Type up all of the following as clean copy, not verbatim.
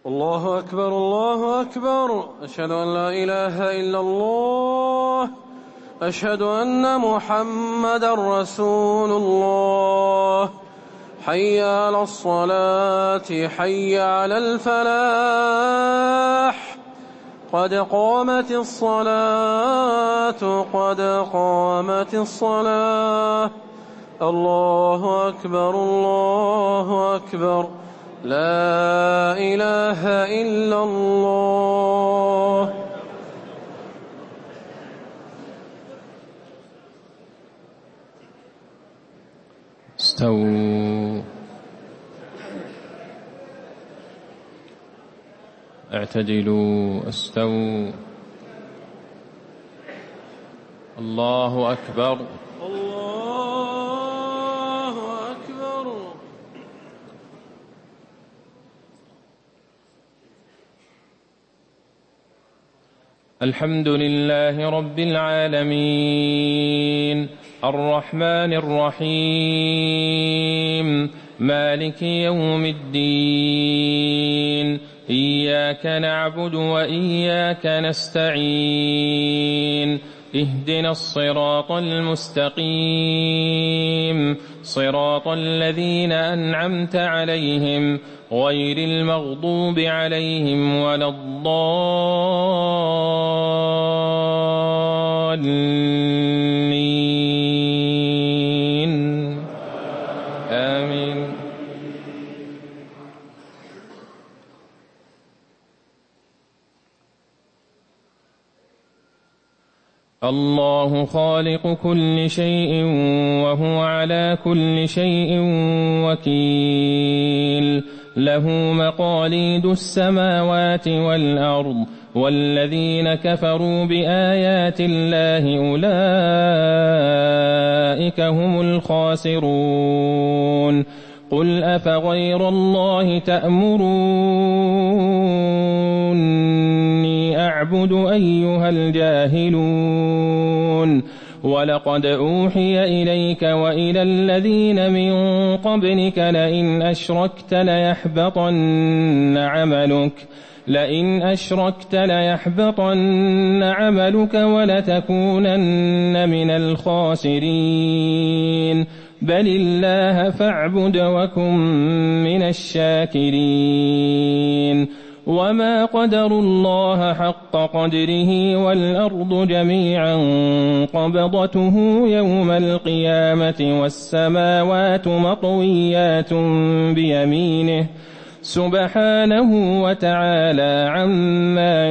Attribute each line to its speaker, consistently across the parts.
Speaker 1: الله أكبر الله أكبر. أشهد أن لا إله إلا الله. أشهد أن محمدا رسول الله. حي على الصلاة حي على الفلاح. قد قامت الصلاة قد قامت الصلاة. الله أكبر الله أكبر. لا إله إلا الله.
Speaker 2: استووا، اعتدلوا، استووا. الله أكبر
Speaker 1: الله أكبر.
Speaker 2: الحمد لله رب العالمين، الرحمن الرحيم، مالك يوم الدين. إياك نعبد وإياك نستعين. اهدنا الصراط المستقيم، صراط الذين أنعمت عليهم غير المغضوب عليهم ولا الضالين. آمين. الله خالق كل شيء وهو على كل شيء وكيل. له مقاليد السماوات والأرض، والذين كفروا بآيات الله أولئك هم الخاسرون. قل أفغير الله تأمروني أعبد أيها الجاهلون؟ ولقد أوحي إليك وإلى الذين من قبلك لئن أشركت ليحبطن عملك ولتكونن من الخاسرين. بل الله فاعبد وكن من الشاكرين. وما قدروا الله حق قدره، والأرض جميعا قبضته يوم القيامة والسماوات مطويات بيمينه سبحانه وتعالى عما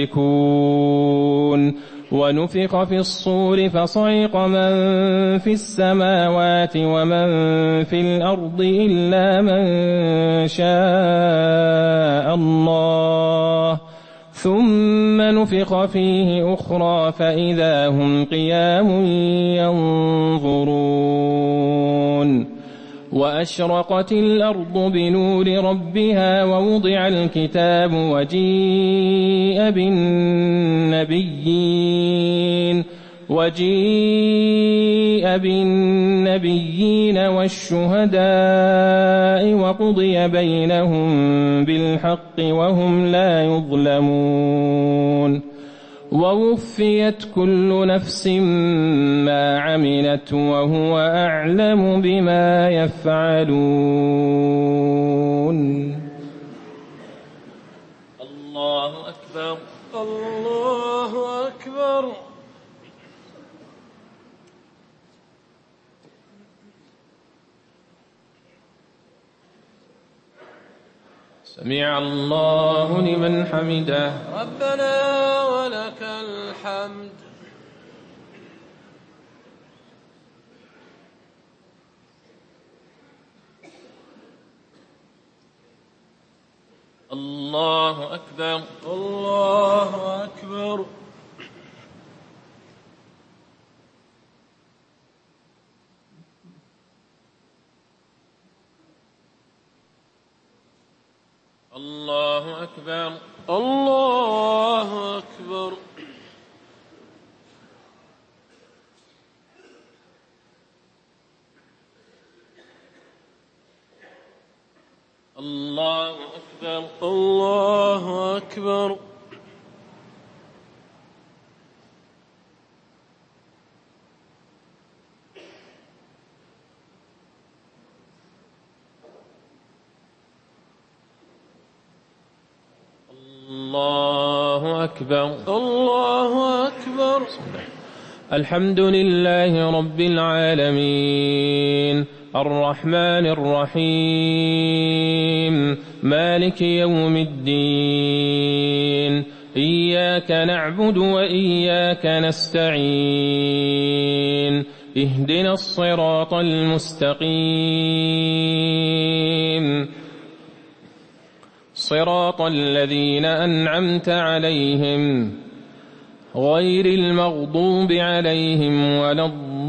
Speaker 2: يشركون. ونفخ في الصور فصعق من في السماوات ومن في الأرض إلا من شاء الله، ثم نفخ فيه أخرى فإذا هم قيام ينظرون. وأشرقت الأرض بنور ربها ووضع الكتاب وجيء بالنبيين والشهداء وقضي بينهم بالحق وهم لا يظلمون. ووفيت كل نفس ما عملت وهو أعلم بما يفعلون.
Speaker 1: الله أكبر الله أكبر.
Speaker 2: سمع الله لمن حمده.
Speaker 1: ربنا ولك الحمد.
Speaker 2: الله أكبر
Speaker 1: الله أكبر.
Speaker 2: الله أكبر
Speaker 1: الله أكبر. الله أكبر الله أكبر. الله أكبر الله أكبر.
Speaker 2: الحمد لله رب العالمين الرحمن الرحيم مالك يوم الدين إياك نعبد وإياك نستعين اهدنا الصراط المستقيم صراط الذين أنعمت عليهم غير المغضوب عليهم ولا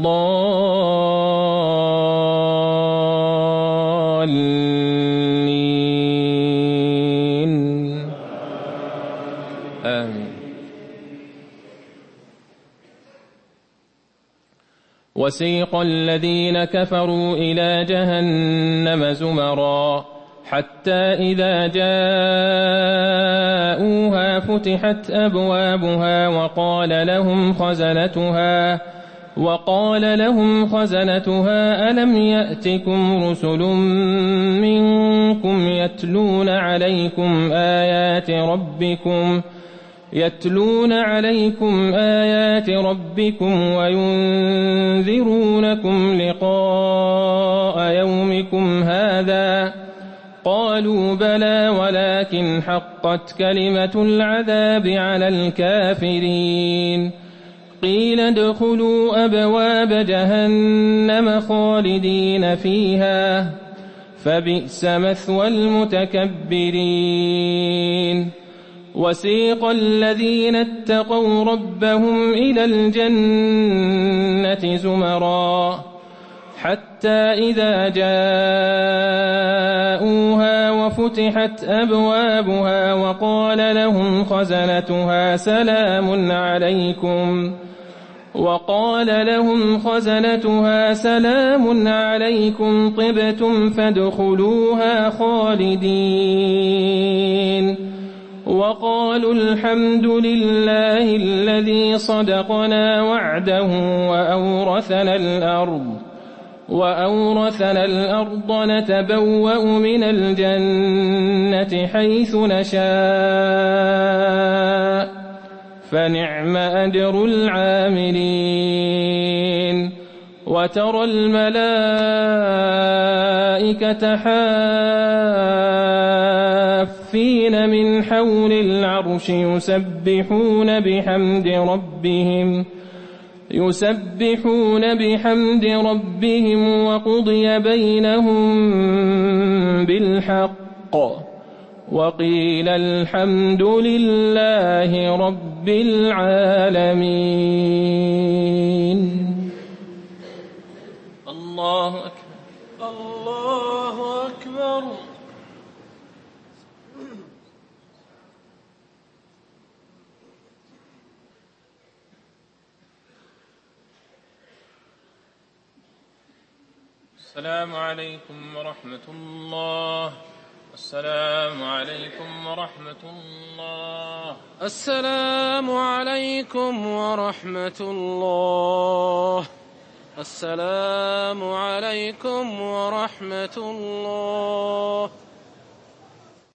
Speaker 2: الضالين آمين. وسيق الذين كفروا إلى جهنم زمرا حتى إذا جاءوها فتحت أبوابها وقال لهم خزنتها ألم يأتكم رسل منكم يتلون عليكم آيات ربكم وينذرونكم لقاء يومكم هذا قالوا بلى ولكن حقت كلمة العذاب على الكافرين قيل ادخلوا أبواب جهنم خالدين فيها فبئس مثوى المتكبرين. وسيق الذين اتقوا ربهم إلى الجنة زمرا حتى إذا جاءوها وفتحت أبوابها وقال لهم خزنتها سلام عليكم طبتم فادخلوها خالدين وقالوا الحمد لله الذي صدقنا وعده وأورثنا الأرض نتبوأ من الجنة حيث نشاء فنعم أجر العاملين. وترى الملائكة حافين من حول العرش يسبحون بحمد ربهم وقضي بينهم بالحق وقيل الحمد لله رب العالمين.
Speaker 1: الله أكبر الله أكبر. السلام عليكم ورحمة الله. السلام عليكم ورحمة الله. السلام عليكم ورحمة الله. السلام عليكم ورحمة الله.